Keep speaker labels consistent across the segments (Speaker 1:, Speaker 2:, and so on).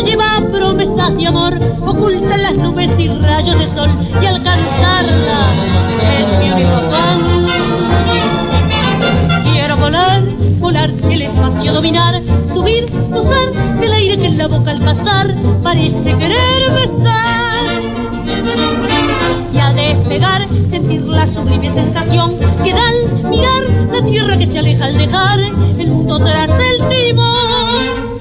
Speaker 1: lleva promesas de amor, oculta las nubes y rayos de sol, y alcanzarla es mi único afán. Quiero volar, volar el espacio, dominar, subir, gozar del aire que en la boca al pasar parece querer besar. Y al despegar, sentir la sublime sensación que da al mirar la tierra que se aleja al dejar el mundo tras el timón.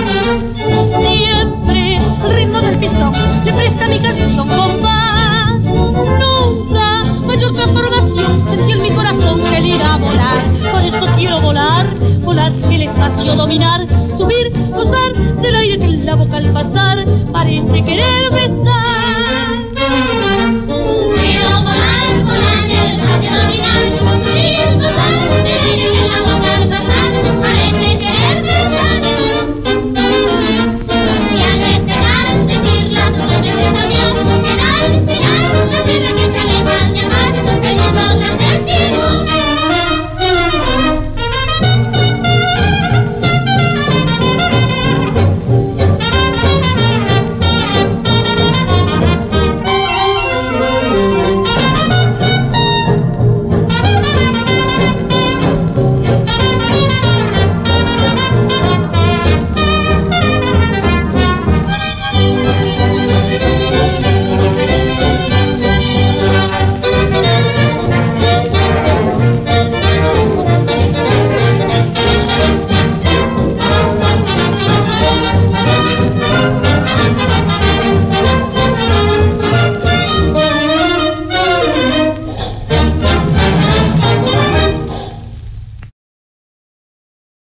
Speaker 1: Siempre al ritmo del pistón le presta mi canción con paz. Nunca mayor transformación sentí en mi corazón que el ir a volar. Por eso quiero volar, volar el espacio, dominar, subir, gozar del aire que en la boca al pasar parece querer besar.